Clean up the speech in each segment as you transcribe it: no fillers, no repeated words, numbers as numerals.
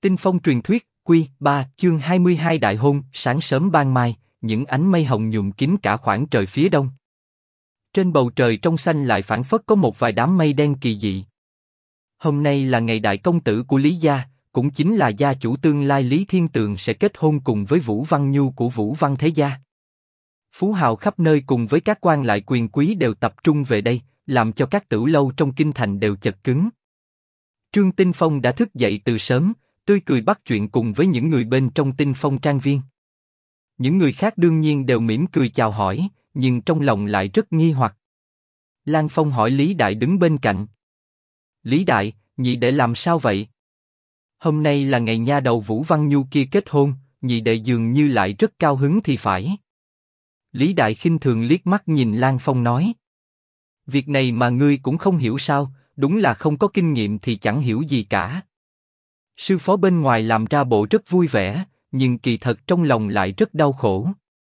Tinh phong truyền thuyết, Quy 3, chương 22 đại hôn. Sáng sớm ban mai, những ánh mây hồng nhuộm kín cả khoảng trời phía đông. Trên bầu trời trong xanh lại phảng phất có một vài đám mây đen kỳ dị. Hôm nay là ngày đại công tử của Lý gia, cũng chính là gia chủ tương lai Lý Thiên Tường sẽ kết hôn cùng với Vũ Văn Nhu của Vũ Văn Thế gia. Phú hào khắp nơi cùng với các quan lại quyền quý đều tập trung về đây, làm cho các tửu lâu trong kinh thành đều chật cứng. Trương Tinh Phong đã thức dậy từ sớm, tươi cười bắt chuyện cùng với những người bên trong Tinh Phong trang viên. Những người khác đương nhiên đều mỉm cười chào hỏi, nhưng trong lòng lại rất nghi hoặc. Lan Phong hỏi Lý Đại đứng bên cạnh. Lý Đại, nhị đệ làm sao vậy? Hôm nay là ngày nha đầu Vũ Văn Nhu kia kết hôn, nhị đệ dường như lại rất cao hứng thì phải. Lý Đại khinh thường liếc mắt nhìn Lan Phong nói. Việc này mà ngươi cũng không hiểu sao, đúng là không có kinh nghiệm thì chẳng hiểu gì cả. Sư phó bên ngoài làm ra bộ rất vui vẻ, nhưng kỳ thật trong lòng lại rất đau khổ.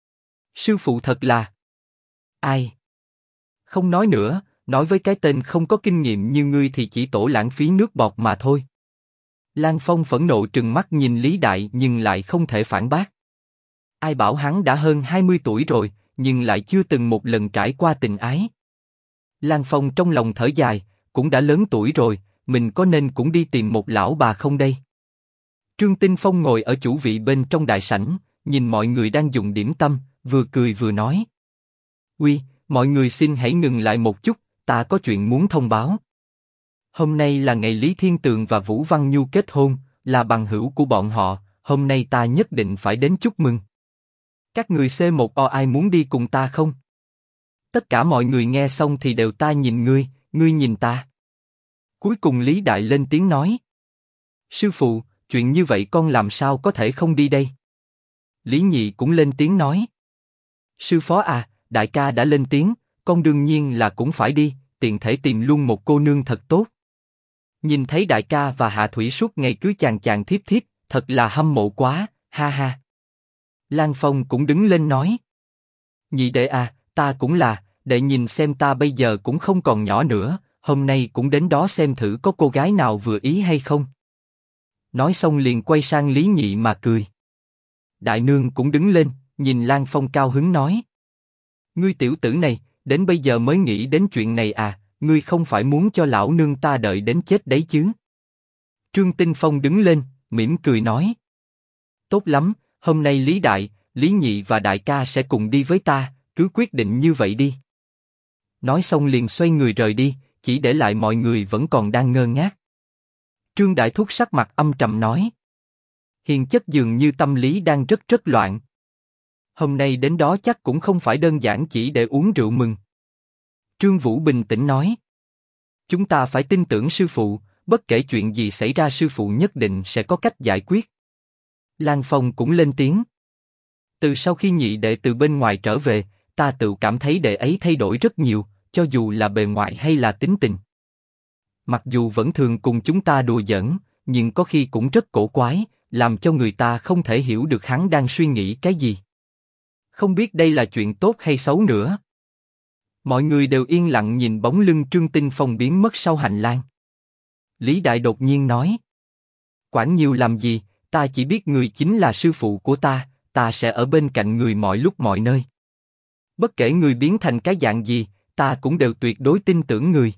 Sư phụ thật là... Ai? Không nói nữa, nói với cái tên không có kinh nghiệm như ngươi thì chỉ tổ lãng phí nước bọt mà thôi. Lan Phong phẫn nộ trừng mắt nhìn Lý Đại nhưng lại không thể phản bác. Ai bảo hắn đã hơn 20 tuổi rồi, nhưng lại chưa từng một lần trải qua tình ái. Lan Phong trong lòng thở dài, cũng đã lớn tuổi rồi, mình có nên cũng đi tìm một lão bà không đây? Trương Tinh Phong ngồi ở chủ vị bên trong đại sảnh, nhìn mọi người đang dùng điểm tâm, vừa cười vừa nói. Uy, mọi người xin hãy ngừng lại một chút, ta có chuyện muốn thông báo. Hôm nay là ngày Lý Thiên Tường và Vũ Văn Nhu kết hôn, là bằng hữu của bọn họ, hôm nay ta nhất định phải đến chúc mừng. Các người C1O ai muốn đi cùng ta không? Tất cả mọi người nghe xong thì đều ta nhìn ngươi, ngươi nhìn ta. Cuối cùng Lý Đại lên tiếng nói. Sư phụ, chuyện như vậy con làm sao có thể không đi đây? Lý Nhị cũng lên tiếng nói. Sư phó à, đại ca đã lên tiếng, con đương nhiên là cũng phải đi, tiện thể tìm luôn một cô nương thật tốt. Nhìn thấy đại ca và Hạ Thủy suốt ngày cứ chàng chàng thiếp thiếp, thật là hâm mộ quá, ha ha. Lan Phong cũng đứng lên nói. Nhị đệ à, ta cũng là, đệ nhìn xem ta bây giờ cũng không còn nhỏ nữa, hôm nay cũng đến đó xem thử có cô gái nào vừa ý hay không. Nói xong liền quay sang Lý Nhị mà cười. Đại nương cũng đứng lên, nhìn Lan Phong cao hứng nói. Ngươi tiểu tử này, đến bây giờ mới nghĩ đến chuyện này à, ngươi không phải muốn cho lão nương ta đợi đến chết đấy chứ? Trương Tinh Phong đứng lên, mỉm cười nói. Tốt lắm, hôm nay Lý Đại, Lý Nhị và đại ca sẽ cùng đi với ta, cứ quyết định như vậy đi. Nói xong liền xoay người rời đi, chỉ để lại mọi người vẫn còn đang ngơ ngác. Trương Đại Thúc sắc mặt âm trầm nói. Hiền chất dường như tâm lý đang rất loạn. Hôm nay đến đó chắc cũng không phải đơn giản chỉ để uống rượu mừng. Trương Vũ bình tĩnh nói. Chúng ta phải tin tưởng sư phụ, bất kể chuyện gì xảy ra sư phụ nhất định sẽ có cách giải quyết. Lan Phong cũng lên tiếng. Từ sau khi nhị đệ từ bên ngoài trở về, ta tự cảm thấy đệ ấy thay đổi rất nhiều, cho dù là bề ngoài hay là tính tình. Mặc dù vẫn thường cùng chúng ta đùa giỡn, nhưng có khi cũng rất cổ quái, làm cho người ta không thể hiểu được hắn đang suy nghĩ cái gì. Không biết đây là chuyện tốt hay xấu nữa. Mọi người đều yên lặng nhìn bóng lưng Trương Tinh Phong biến mất sau hành lang. Lý Đại đột nhiên nói. Quản nhiều làm gì, ta chỉ biết người chính là sư phụ của ta sẽ ở bên cạnh người mọi lúc mọi nơi. Bất kể người biến thành cái dạng gì, ta cũng đều tuyệt đối tin tưởng người.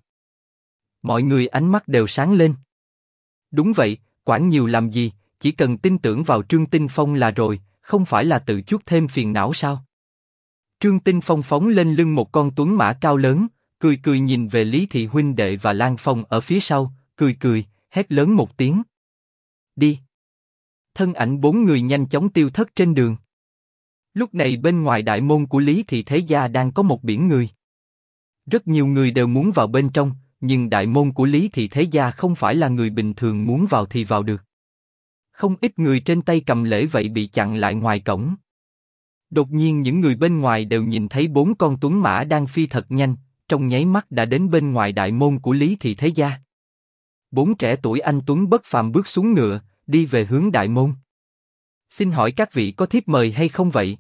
Mọi người ánh mắt đều sáng lên. Đúng vậy, quản nhiều làm gì, chỉ cần tin tưởng vào Trương Tinh Phong là rồi, không phải là tự chuốc thêm phiền não sao? Trương Tinh Phong phóng lên lưng một con tuấn mã cao lớn, cười cười nhìn về Lý Thị huynh đệ và Lan Phong ở phía sau, cười, hét lớn một tiếng. Đi! Thân ảnh bốn người nhanh chóng tiêu thất trên đường. Lúc này bên ngoài đại môn của Lý Thị Thế gia đang có một biển người. Rất nhiều người đều muốn vào bên trong, nhưng đại môn của Lý Thị Thế gia không phải là người bình thường muốn vào thì vào được. Không ít người trên tay cầm lễ vậy bị chặn lại ngoài cổng. Đột nhiên những người bên ngoài đều nhìn thấy bốn con tuấn mã đang phi thật nhanh, trong nháy mắt đã đến bên ngoài đại môn của Lý Thị Thế gia. Bốn trẻ tuổi anh tuấn bất phàm bước xuống ngựa, đi về hướng đại môn. Xin hỏi các vị có thiếp mời hay không vậy?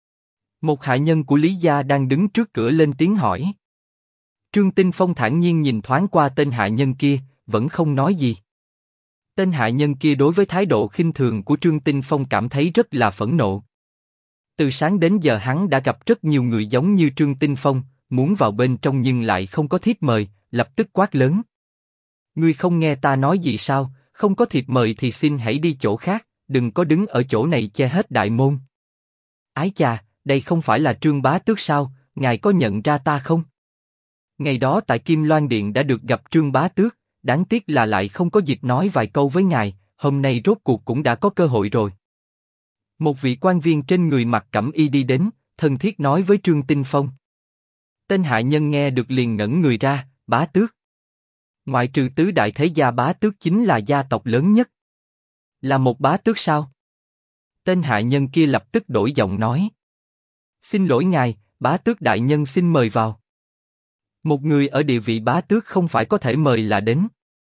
Một hạ nhân của Lý gia đang đứng trước cửa lên tiếng hỏi. Trương Tinh Phong thản nhiên nhìn thoáng qua tên hạ nhân kia, vẫn không nói gì. Tên hạ nhân kia đối với thái độ khinh thường của Trương Tinh Phong cảm thấy rất là phẫn nộ. Từ sáng đến giờ hắn đã gặp rất nhiều người giống như Trương Tinh Phong, muốn vào bên trong nhưng lại không có thiếp mời, lập tức quát lớn. Ngươi không nghe ta nói gì sao, không có thiệp mời thì xin hãy đi chỗ khác, đừng có đứng ở chỗ này che hết đại môn. Ái chà, đây không phải là Trương Bá Tước sao, ngài có nhận ra ta không? Ngày đó tại Kim Loan Điện đã được gặp Trương Bá Tước, đáng tiếc là lại không có dịp nói vài câu với ngài, hôm nay rốt cuộc cũng đã có cơ hội rồi. Một vị quan viên trên người mặc cẩm y đi đến, thân thiết nói với Trương Tinh Phong. Tên hạ nhân nghe được liền ngẩn người ra, Bá Tước. Ngoại trừ tứ đại thế gia Bá Tước chính là gia tộc lớn nhất. Là một Bá Tước sao? Tên hạ nhân kia lập tức đổi giọng nói. Xin lỗi ngài, Bá Tước đại nhân xin mời vào. Một người ở địa vị Bá Tước không phải có thể mời là đến.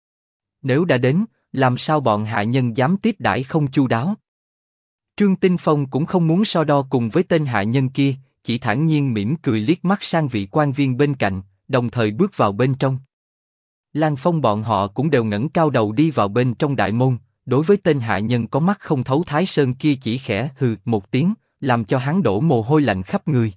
Nếu đã đến, làm sao bọn hạ nhân dám tiếp đãi không chu đáo? Trương Tinh Phong cũng không muốn so đo cùng với tên hạ nhân kia, chỉ thản nhiên mỉm cười liếc mắt sang vị quan viên bên cạnh, đồng thời bước vào bên trong. Lan Phong bọn họ cũng đều ngẩng cao đầu đi vào bên trong đại môn, đối với tên hạ nhân có mắt không thấu Thái Sơn kia chỉ khẽ hừ một tiếng, làm cho hắn đổ mồ hôi lạnh khắp người.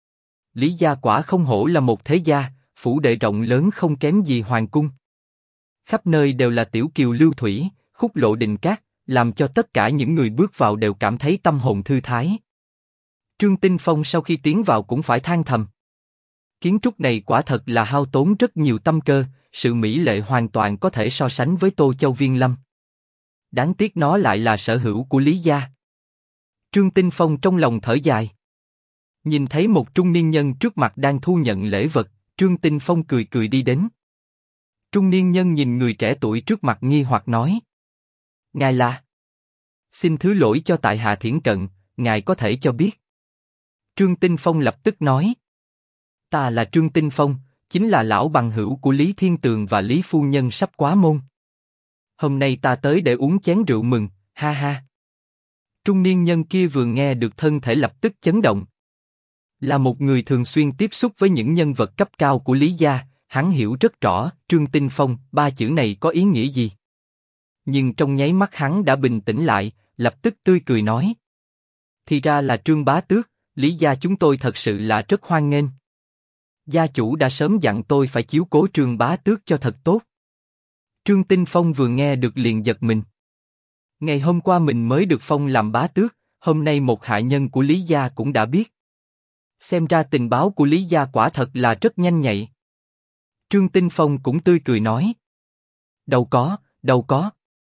Lý gia quả không hổ là một thế gia, phủ đệ rộng lớn không kém gì hoàng cung. Khắp nơi đều là tiểu kiều lưu thủy, khúc lộ đình cát, làm cho tất cả những người bước vào đều cảm thấy tâm hồn thư thái. Trương Tinh Phong sau khi tiến vào cũng phải than thầm. Kiến trúc này quả thật là hao tốn rất nhiều tâm cơ, sự mỹ lệ hoàn toàn có thể so sánh với Tô Châu Viên Lâm. Đáng tiếc nó lại là sở hữu của Lý gia. Trương Tinh Phong trong lòng thở dài. Nhìn thấy một trung niên nhân trước mặt đang thu nhận lễ vật, Trương Tinh Phong cười cười đi đến. Trung niên nhân nhìn người trẻ tuổi trước mặt nghi hoặc nói. Ngài là? Xin thứ lỗi cho tại hạ thiển cận, ngài có thể cho biết. Trương Tinh Phong lập tức nói. Ta là Trương Tinh Phong, chính là lão bằng hữu của Lý Thiên Tường và Lý Phu Nhân sắp quá môn. Hôm nay ta tới để uống chén rượu mừng, ha ha. Trung niên nhân kia vừa nghe được thân thể lập tức chấn động. Là một người thường xuyên tiếp xúc với những nhân vật cấp cao của Lý gia, hắn hiểu rất rõ Trương Tinh Phong ba chữ này có ý nghĩa gì. Nhưng trong nháy mắt hắn đã bình tĩnh lại, lập tức tươi cười nói. Thì ra là Trương Bá Tước, Lý gia chúng tôi thật sự là rất hoan nghênh. Gia chủ đã sớm dặn tôi phải chiếu cố Trương Bá Tước cho thật tốt. Trương Tinh Phong vừa nghe được liền giật mình. Ngày hôm qua mình mới được phong làm Bá Tước, hôm nay một hạ nhân của Lý gia cũng đã biết. Xem ra tình báo của Lý gia quả thật là rất nhanh nhạy. Trương Tinh Phong cũng tươi cười nói. Đâu có.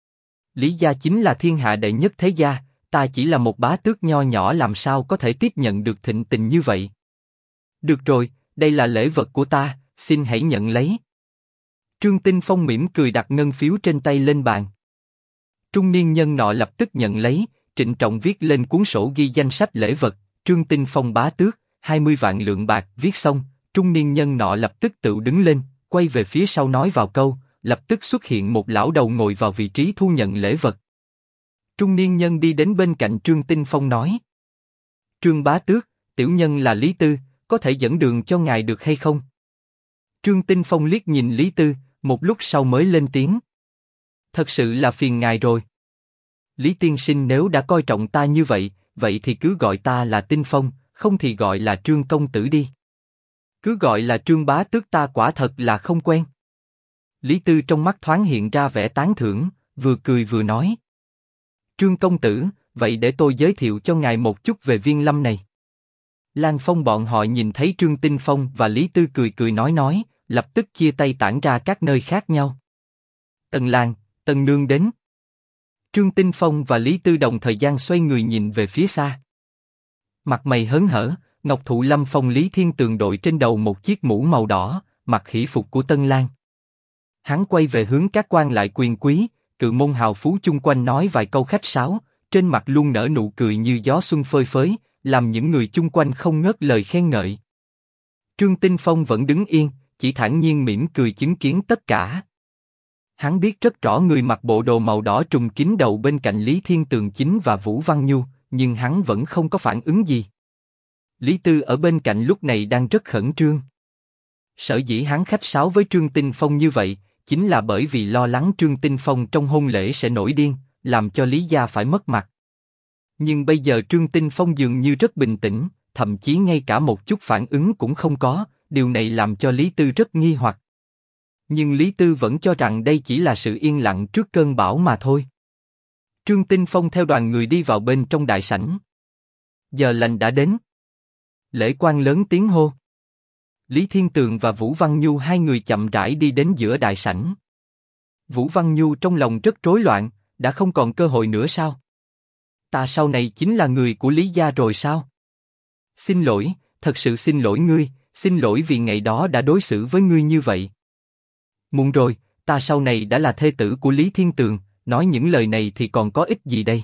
Lý gia chính là thiên hạ đệ nhất thế gia, ta chỉ là một bá tước nho nhỏ làm sao có thể tiếp nhận được thịnh tình như vậy. Được rồi, đây là lễ vật của ta, xin hãy nhận lấy. Trương Tinh Phong mỉm cười đặt ngân phiếu trên tay lên bàn. Trung niên nhân nọ lập tức nhận lấy, trịnh trọng viết lên cuốn sổ ghi danh sách lễ vật, Trương Tinh Phong bá tước, 20 vạn lượng bạc. Viết xong, trung niên nhân nọ lập tức tự đứng lên, quay về phía sau nói vào câu, lập tức xuất hiện một lão đầu ngồi vào vị trí thu nhận lễ vật. Trung niên nhân đi đến bên cạnh Trương Tinh Phong nói. Trương bá tước, tiểu nhân là Lý Tư, có thể dẫn đường cho ngài được hay không? Trương Tinh Phong liếc nhìn Lý Tư, một lúc sau mới lên tiếng. Thật sự là phiền ngài rồi. Lý tiên sinh nếu đã coi trọng ta như vậy, vậy thì cứ gọi ta là Tinh Phong, không thì gọi là Trương công tử đi. Cứ gọi là Trương bá tước ta quả thật là không quen. Lý Tư trong mắt thoáng hiện ra vẻ tán thưởng, vừa cười vừa nói. Trương công tử, vậy để tôi giới thiệu cho ngài một chút về Viên Lâm này. Lan Phong bọn họ nhìn thấy Trương Tinh Phong và Lý Tư cười cười nói, lập tức chia tay tản ra các nơi khác nhau. Tần Lan, Tần Nương đến. Trương Tinh Phong và Lý Tư đồng thời gian xoay người nhìn về phía xa. Mặt mày hớn hở, Ngọc Thụ Lâm Phong Lý Thiên Tường đội trên đầu một chiếc mũ màu đỏ, mặc hỷ phục của Tân Lan. Hắn quay về hướng các quan lại quyền quý, cự môn hào phú chung quanh nói vài câu khách sáo, trên mặt luôn nở nụ cười như gió xuân phơi phới, làm những người chung quanh không ngớt lời khen ngợi. Trương Tinh Phong vẫn đứng yên, chỉ thản nhiên mỉm cười chứng kiến tất cả. Hắn biết rất rõ người mặc bộ đồ màu đỏ trùm kín đầu bên cạnh Lý Thiên Tường Chính và Vũ Văn Nhu, nhưng hắn vẫn không có phản ứng gì. Lý Tư ở bên cạnh lúc này đang rất khẩn trương. Sở dĩ hắn khách sáo với Trương Tinh Phong như vậy, chính là bởi vì lo lắng Trương Tinh Phong trong hôn lễ sẽ nổi điên, làm cho Lý gia phải mất mặt. Nhưng bây giờ Trương Tinh Phong dường như rất bình tĩnh, thậm chí ngay cả một chút phản ứng cũng không có, điều này làm cho Lý Tư rất nghi hoặc. Nhưng Lý Tư vẫn cho rằng đây chỉ là sự yên lặng trước cơn bão mà thôi. Trương Tinh Phong theo đoàn người đi vào bên trong đại sảnh. Giờ lành đã đến. Lễ quan lớn tiếng hô. Lý Thiên Tường và Vũ Văn Nhu hai người chậm rãi đi đến giữa đại sảnh. Vũ Văn Nhu trong lòng rất rối loạn, đã không còn cơ hội nữa sao? Ta sau này chính là người của Lý gia rồi sao? Xin lỗi, thật sự xin lỗi ngươi, xin lỗi vì ngày đó đã đối xử với ngươi như vậy. Muộn rồi, ta sau này đã là thê tử của Lý Thiên Tường, nói những lời này thì còn có ích gì đây?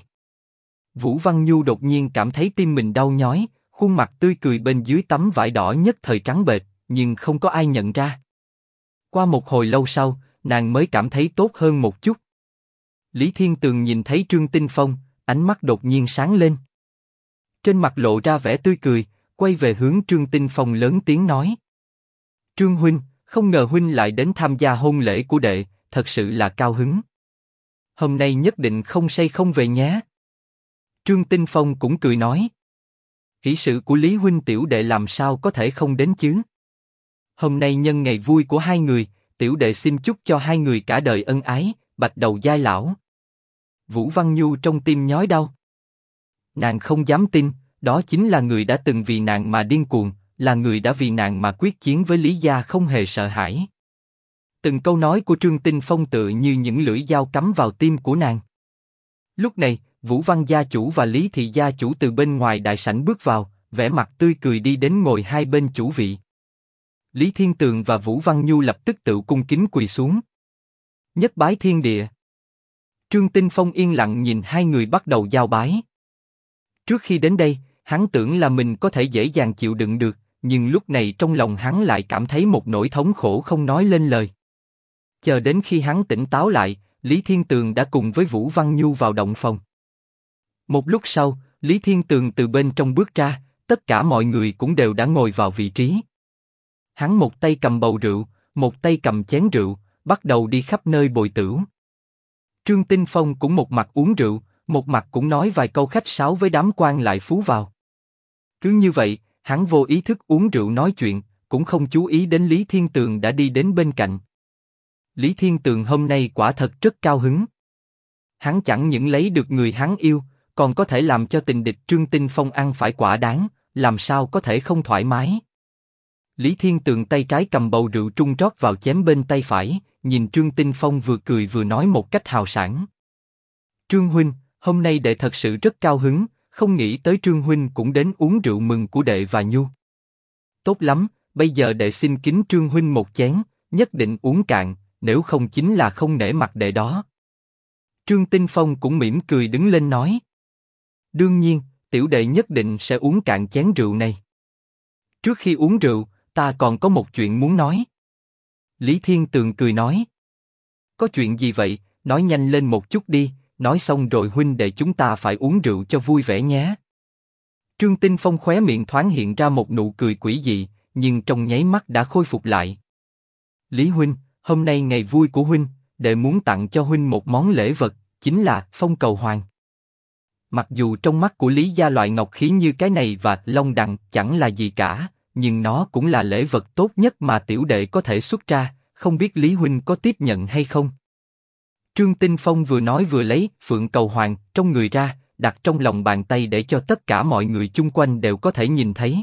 Vũ Văn Nhu đột nhiên cảm thấy tim mình đau nhói, khuôn mặt tươi cười bên dưới tấm vải đỏ nhất thời trắng bệch, nhưng không có ai nhận ra. Qua một hồi lâu sau, nàng mới cảm thấy tốt hơn một chút. Lý Thiên Tường nhìn thấy Trương Tinh Phong, ánh mắt đột nhiên sáng lên. Trên mặt lộ ra vẻ tươi cười, quay về hướng Trương Tinh Phong lớn tiếng nói. Trương huynh, không ngờ huynh lại đến tham gia hôn lễ của đệ, thật sự là cao hứng. Hôm nay nhất định không say không về nhé. Trương Tinh Phong cũng cười nói. Hỷ sự của Lý huynh tiểu đệ làm sao có thể không đến chứ? Hôm nay nhân ngày vui của hai người, tiểu đệ xin chúc cho hai người cả đời ân ái, bạch đầu giai lão. Vũ Văn Nhu trong tim nhói đau. Nàng không dám tin, đó chính là người đã từng vì nàng mà điên cuồng, là người đã vì nàng mà quyết chiến với Lý gia không hề sợ hãi. Từng câu nói của Trương Tinh Phong tựa như những lưỡi dao cắm vào tim của nàng. Lúc này, Vũ Văn gia chủ và Lý thị gia chủ từ bên ngoài đại sảnh bước vào, vẻ mặt tươi cười đi đến ngồi hai bên chủ vị. Lý Thiên Tường và Vũ Văn Nhu lập tức tự cung kính quỳ xuống. Nhất bái thiên địa. Trương Tinh Phong yên lặng nhìn hai người bắt đầu giao bái. Trước khi đến đây, hắn tưởng là mình có thể dễ dàng chịu đựng được, nhưng lúc này trong lòng hắn lại cảm thấy một nỗi thống khổ không nói lên lời. Chờ đến khi hắn tỉnh táo lại, Lý Thiên Tường đã cùng với Vũ Văn Nhu vào động phòng. Một lúc sau, Lý Thiên Tường từ bên trong bước ra, tất cả mọi người cũng đều đã ngồi vào vị trí. Hắn một tay cầm bầu rượu, một tay cầm chén rượu, bắt đầu đi khắp nơi bồi tửu. Trương Tinh Phong cũng một mặt uống rượu, một mặt cũng nói vài câu khách sáo với đám quan lại phú vào. Cứ như vậy, hắn vô ý thức uống rượu nói chuyện, cũng không chú ý đến Lý Thiên Tường đã đi đến bên cạnh. Lý Thiên Tường hôm nay quả thật rất cao hứng. Hắn chẳng những lấy được người hắn yêu, còn có thể làm cho tình địch Trương Tinh Phong ăn phải quả đáng, làm sao có thể không thoải mái. Lý Thiên Tường tay trái cầm bầu rượu trung rót vào chén bên tay phải, nhìn Trương Tinh Phong vừa cười vừa nói một cách hào sảng. Trương huynh, hôm nay đệ thật sự rất cao hứng, không nghĩ tới Trương huynh cũng đến uống rượu mừng của đệ và Nhu. Tốt lắm, bây giờ đệ xin kính Trương huynh một chén, nhất định uống cạn, nếu không chính là không nể mặt đệ đó. Trương Tinh Phong cũng mỉm cười đứng lên nói. Đương nhiên, tiểu đệ nhất định sẽ uống cạn chén rượu này. Trước khi uống rượu, ta còn có một chuyện muốn nói. Lý Thiên Tường cười nói. Có chuyện gì vậy, nói nhanh lên một chút đi, nói xong rồi huynh đệ chúng ta phải uống rượu cho vui vẻ nhé. Trương Tinh Phong khóe miệng thoáng hiện ra một nụ cười quỷ dị, nhưng trong nháy mắt đã khôi phục lại. Lý huynh, hôm nay ngày vui của huynh, đệ muốn tặng cho huynh một món lễ vật, chính là phong cầu hoàng. Mặc dù trong mắt của Lý gia loại ngọc khí như cái này và long đằng chẳng là gì cả, nhưng nó cũng là lễ vật tốt nhất mà tiểu đệ có thể xuất ra, không biết Lý huynh có tiếp nhận hay không. Trương Tinh Phong vừa nói vừa lấy phượng cầu hoàng trong người ra, đặt trong lòng bàn tay để cho tất cả mọi người chung quanh đều có thể nhìn thấy.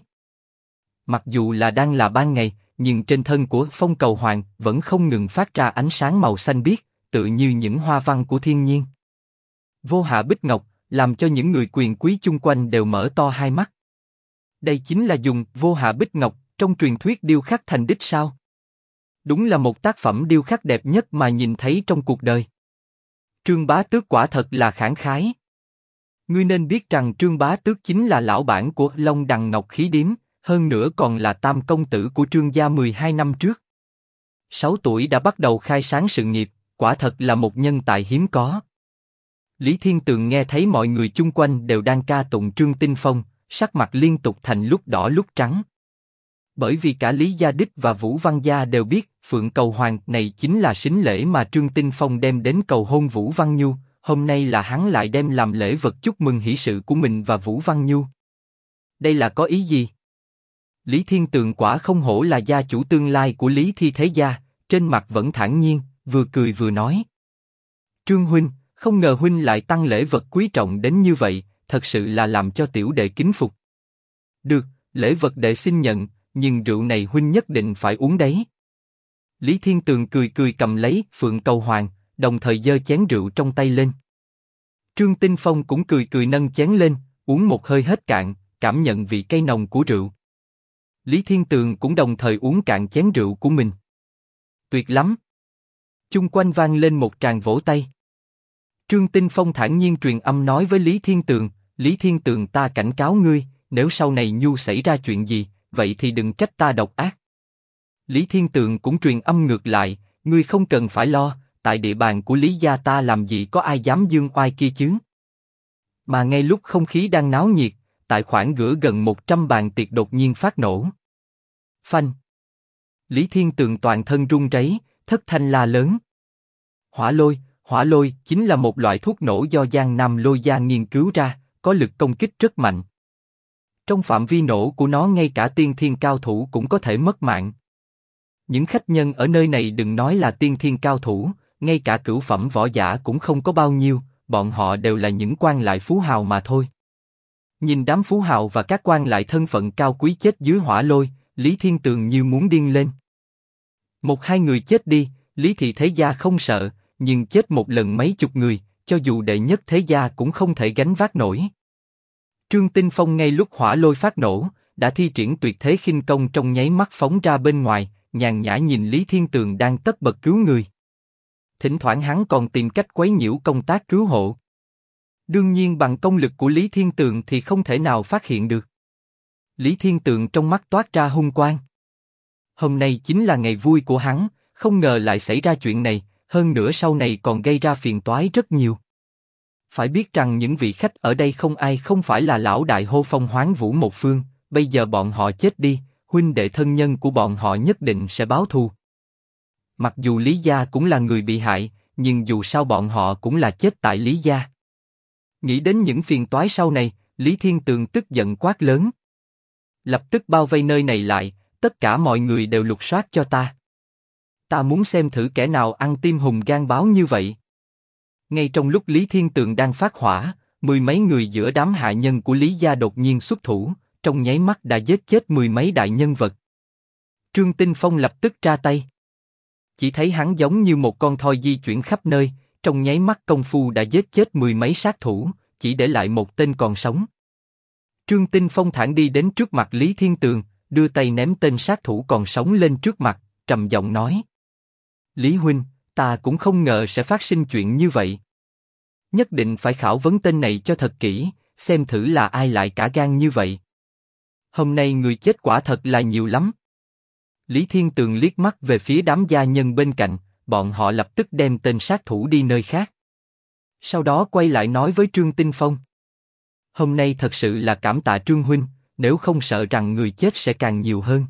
Mặc dù là đang là ban ngày, nhưng trên thân của phong cầu hoàng vẫn không ngừng phát ra ánh sáng màu xanh biếc, tự như những hoa văn của thiên nhiên. Vô hạ bích ngọc, làm cho những người quyền quý chung quanh đều mở to hai mắt. Đây chính là dùng vô hạ bích ngọc trong truyền thuyết điêu khắc thành đích sao? Đúng là một tác phẩm điêu khắc đẹp nhất mà nhìn thấy trong cuộc đời. Trương Bá Tước quả thật là khẳng khái. Ngươi nên biết rằng Trương Bá Tước chính là lão bản của Long Đằng Ngọc Khí Điếm, hơn nữa còn là tam công tử của Trương gia 12 năm trước. 6 tuổi đã bắt đầu khai sáng sự nghiệp, quả thật là một nhân tài hiếm có. Lý Thiên Tường nghe thấy mọi người chung quanh đều đang ca tụng Trương Tinh Phong, sắc mặt liên tục thành lúc đỏ lúc trắng. Bởi vì cả Lý Gia Đích và Vũ Văn Gia đều biết Phượng Cầu Hoàng này chính là sính lễ mà Trương Tinh Phong đem đến cầu hôn Vũ Văn Nhu, hôm nay là hắn lại đem làm lễ vật chúc mừng hỷ sự của mình và Vũ Văn Nhu. Đây là có ý gì? Lý Thiên Tường quả không hổ là gia chủ tương lai của Lý Thi Thế Gia, trên mặt vẫn thản nhiên, vừa cười vừa nói. Trương huynh, không ngờ huynh lại tăng lễ vật quý trọng đến như vậy, thật sự là làm cho tiểu đệ kính phục. Được, lễ vật đệ xin nhận, nhưng rượu này huynh nhất định phải uống đấy. Lý Thiên Tường cười cười cầm lấy Phượng Cầu Hoàng, đồng thời giơ chén rượu trong tay lên. Trương Tinh Phong cũng cười cười nâng chén lên, uống một hơi hết cạn, cảm nhận vị cay nồng của rượu. Lý Thiên Tường cũng đồng thời uống cạn chén rượu của mình. Tuyệt lắm! Chung quanh vang lên một tràng vỗ tay. Trương Tinh Phong thản nhiên truyền âm nói với Lý Thiên Tường, Lý Thiên Tường ta cảnh cáo ngươi, nếu sau này Nhu xảy ra chuyện gì, vậy thì đừng trách ta độc ác. Lý Thiên Tường cũng truyền âm ngược lại, ngươi không cần phải lo, tại địa bàn của Lý gia ta làm gì có ai dám dương oai kia chứ. Mà ngay lúc không khí đang náo nhiệt, tại khoảng gửa gần 100 bàn tiệc đột nhiên phát nổ. Phanh! Lý Thiên Tường toàn thân run rẩy, thất thanh la lớn. Hỏa lôi chính là một loại thuốc nổ do Giang Nam Lôi gia nghiên cứu ra, có lực công kích rất mạnh. Trong phạm vi nổ của nó ngay cả tiên thiên cao thủ cũng có thể mất mạng. Những khách nhân ở nơi này đừng nói là tiên thiên cao thủ, ngay cả cửu phẩm võ giả cũng không có bao nhiêu, bọn họ đều là những quan lại phú hào mà thôi. Nhìn đám phú hào và các quan lại thân phận cao quý chết dưới hỏa lôi, Lý Thiên Tường như muốn điên lên. Một hai người chết đi, Lý Thị Thế Gia không sợ, nhưng chết một lần mấy chục người, cho dù đệ nhất thế gia cũng không thể gánh vác nổi. Trương Tinh Phong ngay lúc hỏa lôi phát nổ, đã thi triển tuyệt thế khinh công trong nháy mắt phóng ra bên ngoài, nhàn nhã nhìn Lý Thiên Tường đang tất bật cứu người. Thỉnh thoảng hắn còn tìm cách quấy nhiễu công tác cứu hộ. Đương nhiên bằng công lực của Lý Thiên Tường thì không thể nào phát hiện được. Lý Thiên Tường trong mắt toát ra hung quang. Hôm nay chính là ngày vui của hắn, không ngờ lại xảy ra chuyện này, hơn nữa sau này còn gây ra phiền toái rất nhiều. Phải biết rằng những vị khách ở đây không ai không phải là lão đại hô phong hoán vũ một phương, bây giờ bọn họ chết đi, huynh đệ thân nhân của bọn họ nhất định sẽ báo thù. Mặc dù Lý gia cũng là người bị hại, nhưng dù sao bọn họ cũng là chết tại Lý gia. Nghĩ đến những phiền toái sau này, Lý Thiên Tường tức giận quát lớn. Lập tức bao vây nơi này lại, tất cả mọi người đều lục soát cho ta. Ta muốn xem thử kẻ nào ăn tim hùm gan báo như vậy. Ngay trong lúc Lý Thiên Tường đang phát hỏa, mười mấy người giữa đám hạ nhân của Lý gia đột nhiên xuất thủ, trong nháy mắt đã giết chết mười mấy đại nhân vật. Trương Tinh Phong lập tức ra tay. Chỉ thấy hắn giống như một con thoi di chuyển khắp nơi, trong nháy mắt công phu đã giết chết mười mấy sát thủ, chỉ để lại một tên còn sống. Trương Tinh Phong thản đi đến trước mặt Lý Thiên Tường, đưa tay ném tên sát thủ còn sống lên trước mặt, trầm giọng nói. Lý huynh, ta cũng không ngờ sẽ phát sinh chuyện như vậy. Nhất định phải khảo vấn tên này cho thật kỹ, xem thử là ai lại cả gan như vậy. Hôm nay người chết quả thật là nhiều lắm. Lý Thiên Tường liếc mắt về phía đám gia nhân bên cạnh, bọn họ lập tức đem tên sát thủ đi nơi khác. Sau đó quay lại nói với Trương Tinh Phong. Hôm nay thật sự là cảm tạ Trương huynh, nếu không sợ rằng người chết sẽ càng nhiều hơn.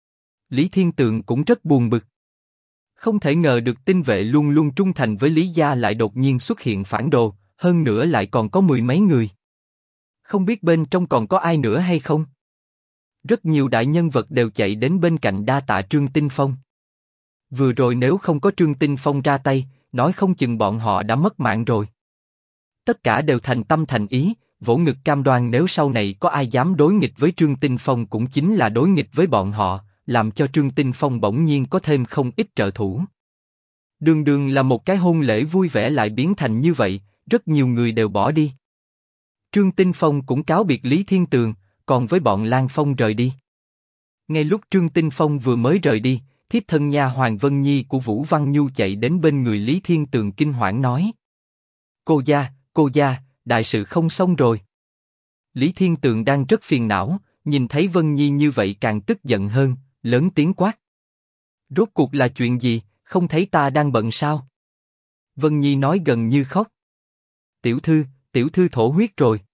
Lý Thiên Tường cũng rất buồn bực. Không thể ngờ được tinh vệ luôn luôn trung thành với Lý gia lại đột nhiên xuất hiện phản đồ, hơn nữa lại còn có mười mấy người. Không biết bên trong còn có ai nữa hay không? Rất nhiều đại nhân vật đều chạy đến bên cạnh đa tạ Trương Tinh Phong. Vừa rồi nếu không có Trương Tinh Phong ra tay, nói không chừng bọn họ đã mất mạng rồi. Tất cả đều thành tâm thành ý, vỗ ngực cam đoan nếu sau này có ai dám đối nghịch với Trương Tinh Phong cũng chính là đối nghịch với bọn họ, làm cho Trương Tinh Phong bỗng nhiên có thêm không ít trợ thủ. Đường đường là một cái hôn lễ vui vẻ lại biến thành như vậy, rất nhiều người đều bỏ đi. Trương Tinh Phong cũng cáo biệt Lý Thiên Tường, còn với bọn Lan Phong rời đi. Ngay lúc Trương Tinh Phong vừa mới rời đi, thiếp thân nha Hoàng Vân Nhi của Vũ Văn Nhu chạy đến bên người Lý Thiên Tường kinh hoảng nói. Cô gia, đại sự không xong rồi. Lý Thiên Tường đang rất phiền não, nhìn thấy Vân Nhi như vậy càng tức giận hơn, lớn tiếng quát. Rốt cuộc là chuyện gì, không thấy ta đang bận sao? Vân Nhi nói gần như khóc. Tiểu thư thổ huyết rồi.